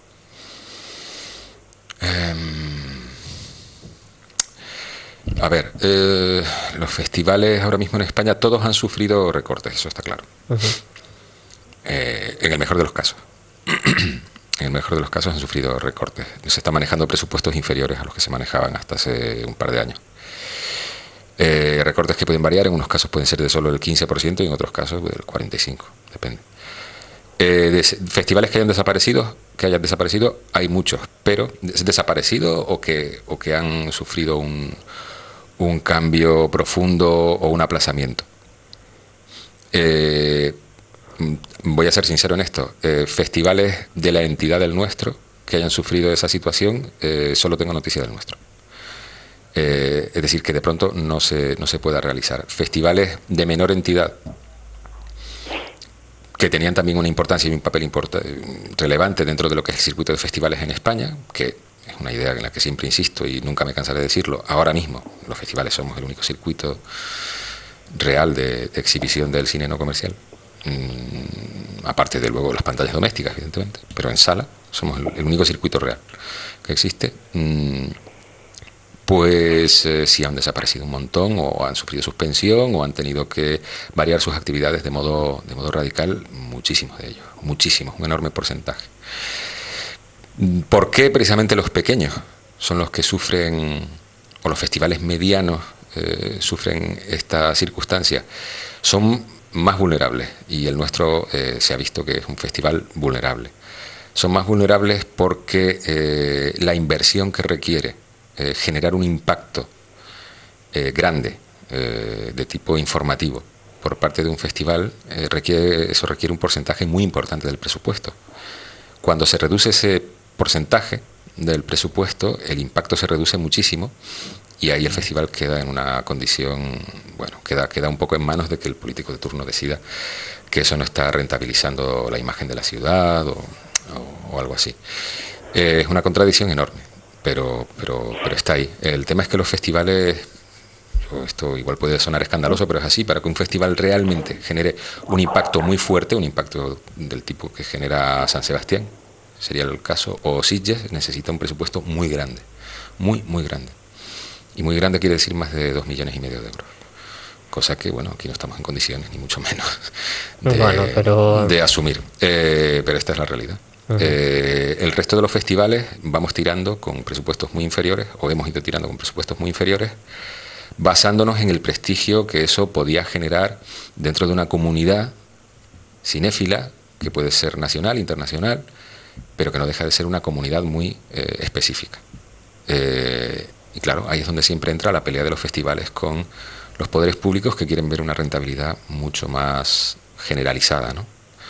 A ver, los festivales ahora mismo en España todos han sufrido recortes, eso está claro. Uh-huh. En el mejor de los casos. En el mejor de los casos han sufrido recortes. Se están manejando presupuestos inferiores a los que se manejaban hasta hace un par de años. Recortes que pueden variar, en unos casos pueden ser de solo el 15% y en otros casos del 45%, depende. De festivales que hayan desaparecido, hay muchos, pero desaparecido o que han sufrido un cambio profundo o un aplazamiento. Voy a ser sincero en esto, festivales de la entidad del nuestro que hayan sufrido esa situación, solo tengo noticia del nuestro. Es decir, que de pronto no se pueda realizar. Festivales de menor entidad, que tenían también una importancia y un papel relevante dentro de lo que es el circuito de festivales en España, que es una idea en la que siempre insisto y nunca me cansaré de decirlo. Ahora mismo los festivales somos el único circuito real de exhibición del cine no comercial, aparte de luego las pantallas domésticas, evidentemente, pero en sala somos el único circuito real que existe. Pues sí han desaparecido un montón, o han sufrido suspensión, o han tenido que variar sus actividades de modo radical, muchísimos de ellos, muchísimos, un enorme porcentaje. ¿Por qué precisamente los pequeños son los que sufren, o los festivales medianos sufren esta circunstancia? Son más vulnerables, y el nuestro se ha visto que es un festival vulnerable. Son más vulnerables porque la inversión que requiere generar un impacto grande de tipo informativo por parte de un festival requiere un porcentaje muy importante del presupuesto. Cuando se reduce ese porcentaje del presupuesto, el impacto se reduce muchísimo, y ahí el festival queda en una condición, bueno, queda un poco en manos de que el político de turno decida que eso no está rentabilizando la imagen de la ciudad o algo así. Es una contradicción enorme. Pero está ahí. El tema es que los festivales, esto igual puede sonar escandaloso, pero es así, para que un festival realmente genere un impacto muy fuerte, un impacto del tipo que genera San Sebastián, sería el caso, o Sitges, necesita un presupuesto muy grande, muy grande. Y muy grande quiere decir más de 2,5 millones de euros. Cosa que, bueno, aquí no estamos en condiciones, ni mucho menos, de asumir. Pero esta es la realidad. Uh-huh. El resto de los festivales vamos tirando con presupuestos muy inferiores, o hemos ido tirando con presupuestos muy inferiores, basándonos en el prestigio que eso podía generar dentro de una comunidad cinéfila, que puede ser nacional, internacional, pero que no deja de ser una comunidad muy específica. Y claro, ahí es donde siempre entra la pelea de los festivales con los poderes públicos que quieren ver una rentabilidad mucho más generalizada, ¿no?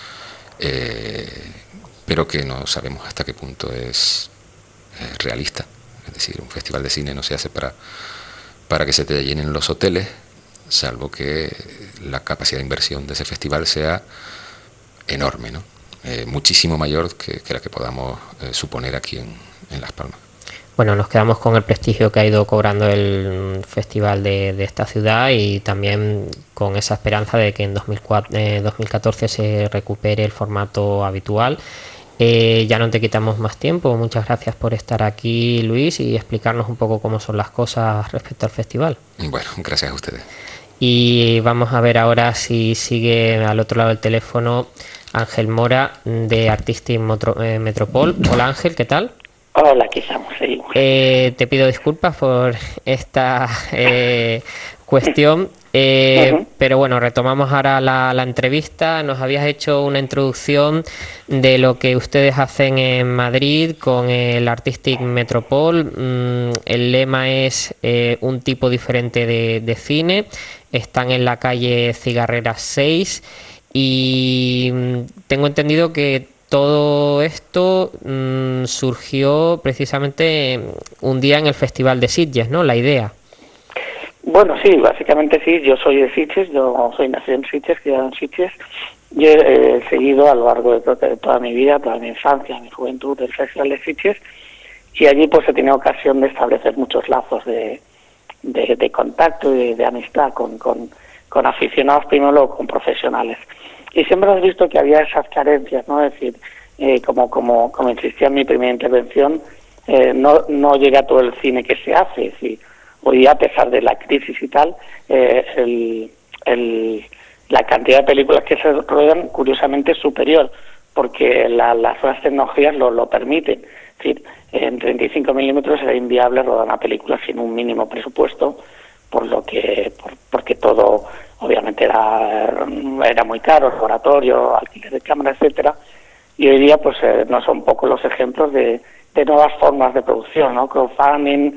Pero que no sabemos hasta qué punto es realista. Es decir, un festival de cine no se hace para que se te llenen los hoteles, salvo que la capacidad de inversión de ese festival sea enorme, ¿no? Muchísimo mayor que la que podamos suponer aquí en Las Palmas. Bueno, nos quedamos con el prestigio que ha ido cobrando el festival de esta ciudad y también con esa esperanza de que en 2014 se recupere el formato habitual. Ya no te quitamos más tiempo. Muchas gracias por estar aquí, Luis, y explicarnos un poco cómo son las cosas respecto al festival. Bueno, gracias a ustedes. Y vamos a ver ahora si sigue al otro lado del teléfono Ángel Mora de Artistic Metropol. Hola Ángel, ¿qué tal? Hola, aquí estamos, seguimos. Te pido disculpas por esta cuestión, pero bueno, retomamos ahora la entrevista. Nos habías hecho una introducción de lo que ustedes hacen en Madrid con el Artistic Metropol. El lema es un tipo diferente de cine. Están en la calle Cigarreras 6 y tengo entendido que todo esto surgió precisamente un día en el Festival de Sitges, ¿no? La idea. Bueno, sí, básicamente sí. Yo soy de Sitges, yo soy nacido en Sitges, criado en Sitges. Yo he seguido a lo largo de toda mi vida, toda mi infancia, mi juventud, el Festival de Sitges, y allí pues he tenido ocasión de establecer muchos lazos de contacto y de amistad con aficionados, primero luego con profesionales. Y siempre has visto que había esas carencias, ¿no? Es decir, como insistía en mi primera intervención, no llega todo el cine que se hace. Es decir, hoy día, a pesar de la crisis y tal, la cantidad de películas que se ruedan, curiosamente, es superior, porque las nuevas tecnologías lo permiten. Es decir, en 35 milímetros era inviable rodar una película sin un mínimo presupuesto, porque todo obviamente era muy caro, laboratorio, alquiler de cámara, etcétera, y hoy día pues no son pocos los ejemplos de nuevas formas de producción, ¿no? Crowdfunding,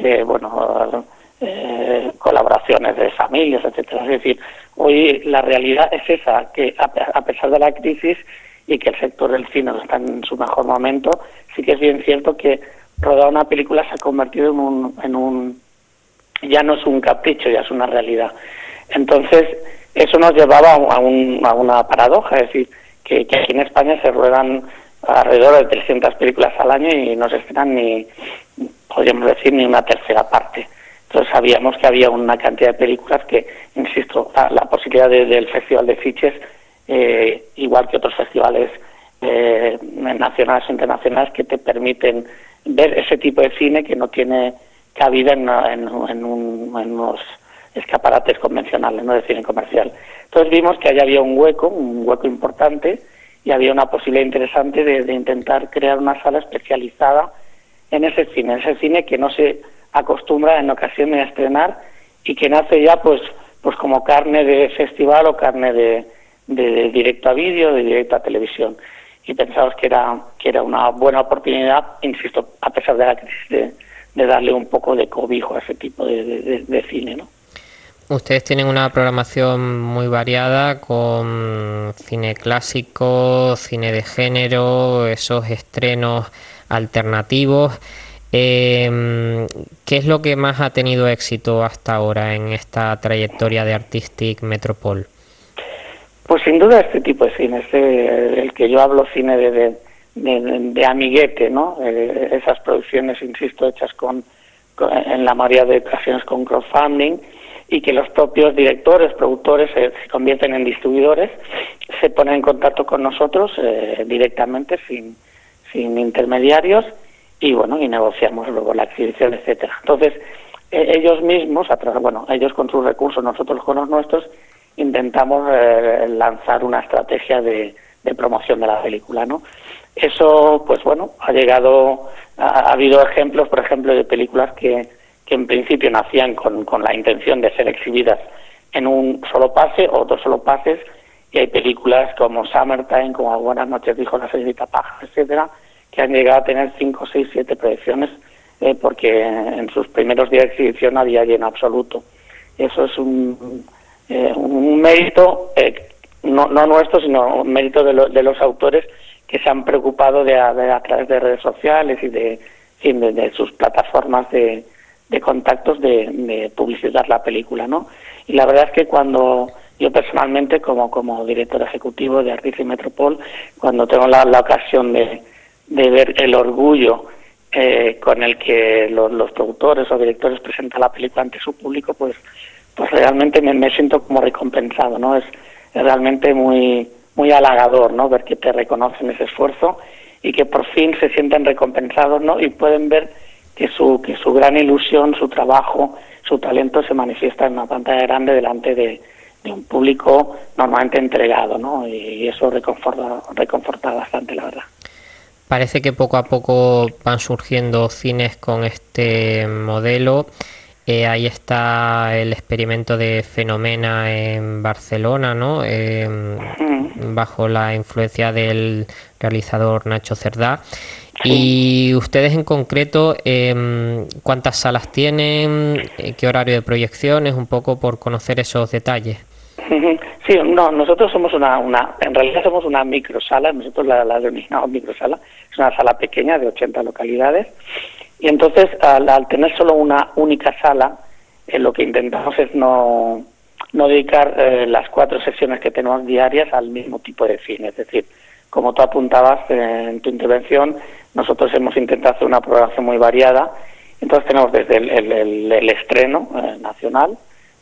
colaboraciones de familias, etcétera. Es decir, hoy la realidad es esa, que a pesar de la crisis y que el sector del cine no está en su mejor momento, sí que es bien cierto que rodar una película se ha convertido en un ya no es un capricho, ya es una realidad. Entonces, eso nos llevaba a una paradoja, es decir, que aquí en España se ruedan alrededor de 300 películas al año y no se estrenan podríamos decir, ni una tercera parte. Entonces sabíamos que había una cantidad de películas que, insisto, la posibilidad del Festival de Sitges, igual que otros festivales nacionales e internacionales, que te permiten ver ese tipo de cine que no tiene cabida en unos escaparates convencionales, no de cine comercial. Entonces vimos que allá había un hueco importante, y había una posibilidad interesante de intentar crear una sala especializada en ese cine que no se acostumbra en ocasiones a estrenar y que nace ya pues como carne de festival o carne de directo a vídeo, de directo a televisión. Y pensamos que era una buena oportunidad, insisto, a pesar de la crisis, de darle un poco de cobijo a ese tipo de cine, ¿no? Ustedes tienen una programación muy variada, con cine clásico, cine de género, esos estrenos alternativos. ¿Qué es lo que más ha tenido éxito hasta ahora en esta trayectoria de Artistic Metropol? Pues sin duda este tipo de cine, el que yo hablo, cine de amiguete, ¿no? Esas producciones, insisto, hechas en la mayoría de ocasiones con crowdfunding, y que los propios directores, productores se convierten en distribuidores, se ponen en contacto con nosotros directamente, sin intermediarios, y negociamos luego la exhibición, etcétera. Entonces, ellos mismos, ellos con sus recursos, nosotros con los nuestros, intentamos lanzar una estrategia de promoción de la película, ¿no? Eso, ha habido ejemplos, por ejemplo, de películas que en principio nacían con la intención de ser exhibidas en un solo pase o dos solo pases, y hay películas como Summertime, como Buenas noches dijo la señorita Paja, etcétera, que han llegado a tener 5, 6, 7 proyecciones porque en sus primeros días de exhibición había lleno absoluto. Eso es un mérito, no nuestro, sino un mérito de los autores que se han preocupado de a través de redes sociales y de sus plataformas de contactos de publicitar la película, ¿no? Y la verdad es que cuando yo personalmente, como director ejecutivo de Artici Metropol, cuando tengo la ocasión de ver el orgullo con el que los productores o directores presentan la película ante su público, pues realmente me siento como recompensado, ¿no? Es realmente muy halagador, ¿no? Ver que te reconocen ese esfuerzo y que por fin se sienten recompensados, ¿no? Y pueden ver que su gran ilusión, su trabajo, su talento se manifiesta en una pantalla grande delante de un público normalmente entregado, ¿no? Y eso reconforta bastante, la verdad. Parece que poco a poco van surgiendo cines con este modelo. Ahí está el experimento de Fenomena en Barcelona, ¿no? Bajo la influencia del realizador Nacho Cerdá. Y ustedes en concreto, ¿cuántas salas tienen? ¿Qué horario de proyecciones? Un poco por conocer esos detalles. Sí, no, nosotros somos en realidad somos una microsala, nosotros la denominamos microsala, es una sala pequeña de 80 localidades, y entonces al tener solo una única sala, lo que intentamos es no dedicar las 4 sesiones que tenemos diarias al mismo tipo de cine, es decir, como tú apuntabas en tu intervención, nosotros hemos intentado hacer una programación muy variada, entonces tenemos desde el estreno nacional,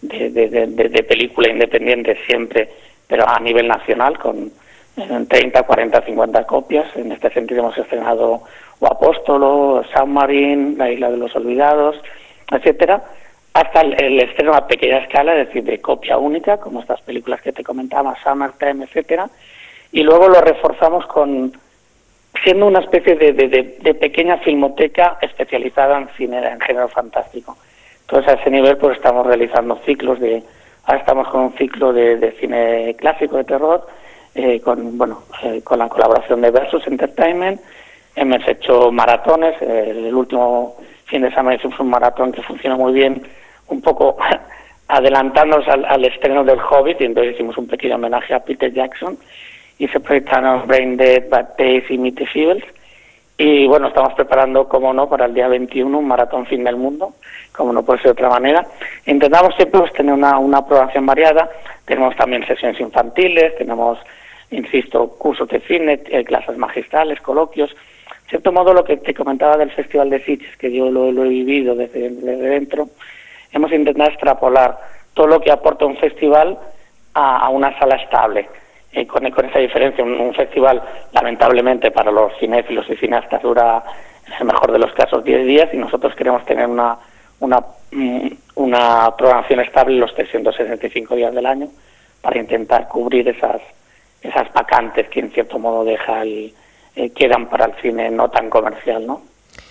de película independiente siempre, pero a nivel nacional, con 30, 40, 50 copias. En este sentido hemos estrenado O Apóstolo, Submarine, La Isla de los Olvidados, etcétera, hasta el estreno a pequeña escala, es decir, de copia única, como estas películas que te comentaba, Summertime, etcétera, y luego lo reforzamos siendo una especie de pequeña filmoteca especializada en cine, en género fantástico. Entonces, a ese nivel, pues estamos realizando ciclos ahora estamos con un ciclo de cine clásico de terror, con la colaboración de Versus Entertainment. Hemos hecho maratones, el último fin de semana hicimos un maratón que funciona muy bien, un poco adelantándonos al estreno del Hobbit, y entonces hicimos un pequeño homenaje a Peter Jackson, y se proyectaron Brain Dead, Bad Taste y Meet the Feebles. Y bueno, estamos preparando, como no, para el día 21 un maratón Fin del Mundo, como no puede ser de otra manera. Intentamos siempre tener una programación variada. Tenemos también sesiones infantiles, tenemos, insisto, cursos de cine, clases magistrales, coloquios. De cierto modo, lo que te comentaba del Festival de Sitges, que yo lo he vivido desde dentro, hemos intentado extrapolar todo lo que aporta un festival a una sala estable. Con esa diferencia, un festival, lamentablemente para los cinéfilos y cineastas, dura, en el mejor de los casos, 10 días, y nosotros queremos tener una programación estable los 365 días del año para intentar cubrir esas vacantes que en cierto modo quedan para el cine no tan comercial, ¿no?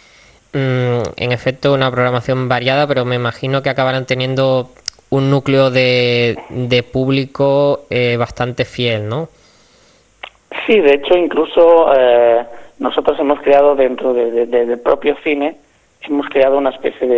En efecto, una programación variada, pero me imagino que acabarán teniendo un núcleo de público bastante fiel, ¿no? Sí, de hecho, incluso nosotros hemos creado dentro del propio cine, hemos creado una especie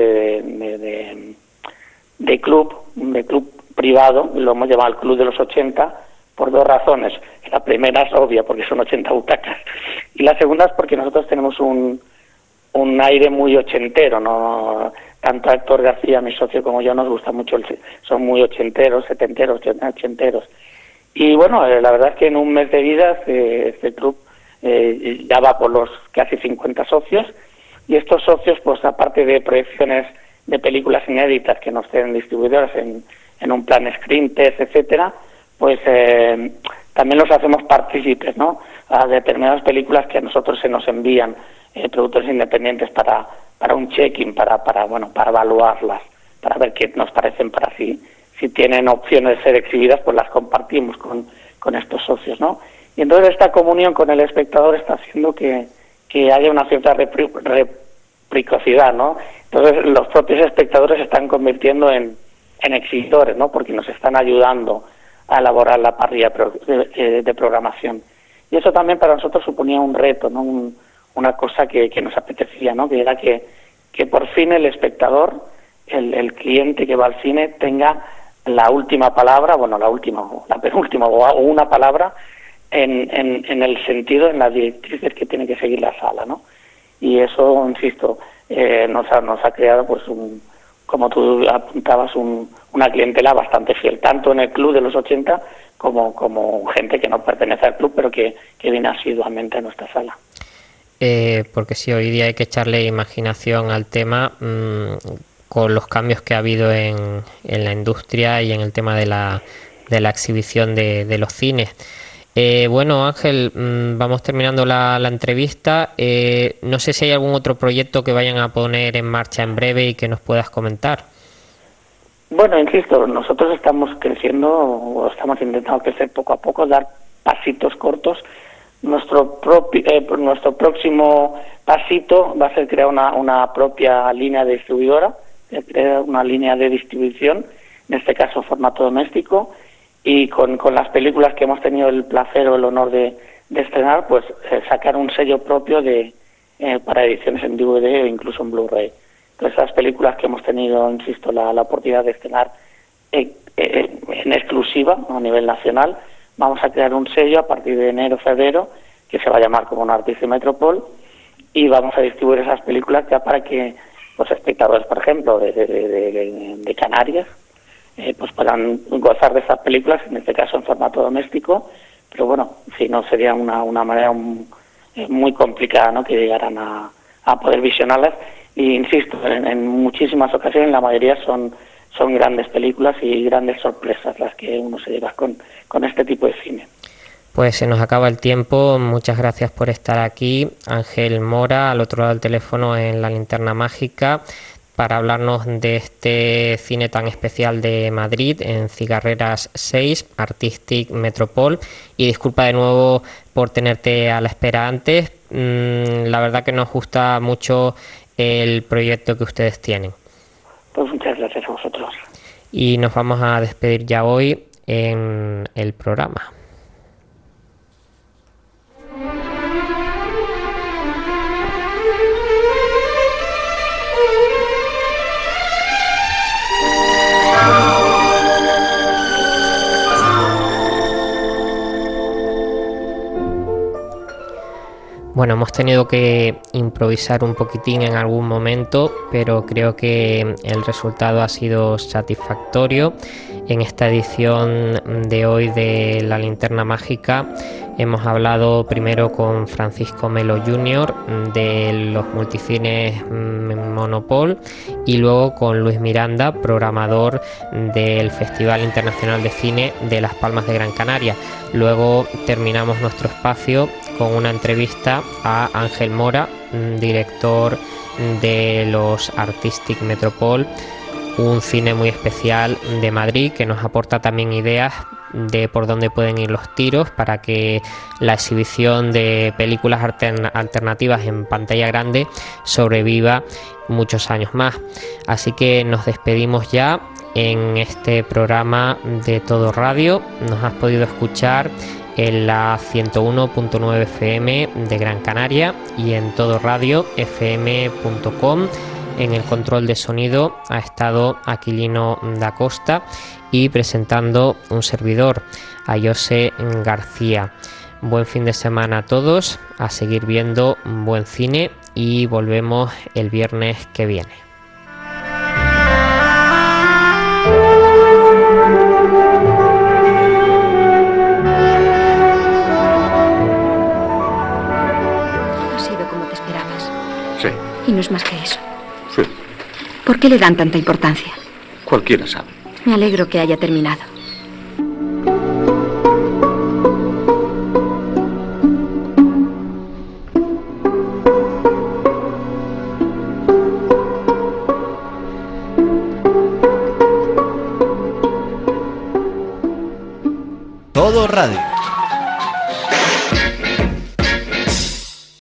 de club privado, lo hemos llamado el Club de los 80, por 2 razones. La primera es obvia, porque son 80 butacas, y la segunda es porque nosotros tenemos un aire muy ochentero, ¿no? Tanto Héctor García, mi socio, como yo nos gusta mucho, son muy ochenteros, setenteros, ochenteros. Y bueno, la verdad es que en un mes de vida este club ya va por los casi 50 socios, y estos socios, pues aparte de proyecciones de películas inéditas que nos tienen distribuidoras en un plan screen test, etcétera, pues también los hacemos partícipes, ¿no?, a determinadas películas que a nosotros se nos envían productores independientes para un check-in, para evaluarlas, para ver qué nos parecen, para si tienen opciones de ser exhibidas, pues las compartimos con estos socios, ¿no? Y entonces esta comunión con el espectador está haciendo que haya una cierta reciprocidad, ¿no? Entonces los propios espectadores se están convirtiendo en exhibidores, ¿no?, porque nos están ayudando a elaborar la parrilla de programación. Y eso también para nosotros suponía un reto, ¿no?, una cosa que nos apetecía, ¿no?, que era que que por fin el espectador, el cliente que va al cine, tenga la última palabra, bueno, la penúltima o una palabra en el sentido, en las directrices que tiene que seguir la sala, ¿no? Y eso, insisto, nos ha creado, pues, como tú apuntabas, una clientela bastante fiel, tanto en el club de los 80 como gente que no pertenece al club, pero que viene asiduamente a nuestra sala. Porque sí, hoy día hay que echarle imaginación al tema, con los cambios que ha habido en la industria y en el tema de la exhibición de los cines. Bueno, Ángel, vamos terminando la entrevista. No sé si hay algún otro proyecto que vayan a poner en marcha en breve y que nos puedas comentar. Bueno, insisto, nosotros estamos creciendo, o estamos intentando crecer poco a poco, dar pasitos cortos. Nuestro próximo pasito va a ser crear una propia línea distribuidora, crear una línea de distribución, en este caso formato doméstico, y con las películas que hemos tenido el placer o el honor de estrenar, pues sacar un sello propio para ediciones en DVD o incluso en Blu-ray. Entonces, esas películas que hemos tenido, insisto, la oportunidad de estrenar en exclusiva a nivel nacional, vamos a crear un sello a partir de enero-febrero que se va a llamar como un Artista Metropol, y vamos a distribuir esas películas ya para que los espectadores, por ejemplo, de Canarias, pues puedan gozar de esas películas, en este caso en formato doméstico, pero bueno, si no sería una manera muy complicada, ¿no?, que llegaran a poder visionarlas. Y insisto, en muchísimas ocasiones, la mayoría son grandes películas y grandes sorpresas las que uno se lleva con este tipo de cine. Pues se nos acaba el tiempo. Muchas gracias por estar aquí, Ángel Mora, al otro lado del teléfono en La Linterna Mágica, para hablarnos de este cine tan especial de Madrid, en Cigarreras 6, Artistic Metropol. Y disculpa de nuevo por tenerte a la espera antes. La verdad que nos gusta mucho el proyecto que ustedes tienen. Pues muchas gracias a vosotros. Y nos vamos a despedir ya hoy en el programa. Bueno, hemos tenido que improvisar un poquitín en algún momento, pero creo que el resultado ha sido satisfactorio. En esta edición de hoy de La Linterna Mágica hemos hablado primero con Francisco Melo Jr. de los multicines Monopol, y luego con Luis Miranda, programador del Festival Internacional de Cine de Las Palmas de Gran Canaria. Luego terminamos nuestro espacio con una entrevista a Ángel Mora, director de los Artistic Metropol, un cine muy especial de Madrid que nos aporta también ideas de por dónde pueden ir los tiros para que la exhibición de películas alternativas en pantalla grande sobreviva muchos años más. Así que nos despedimos ya en este programa de Todo Radio. Nos has podido escuchar en la 101.9 FM de Gran Canaria y en todoradiofm.com. En el control de sonido ha estado Aquilino da Costa y presentando un servidor, Ayose García. Buen fin de semana a todos, a seguir viendo buen cine, y volvemos el viernes que viene. Ha sido como te esperabas. Sí. Y no es más que eso. Sí. ¿Por qué le dan tanta importancia? Cualquiera sabe. Me alegro que haya terminado. Todo Radio.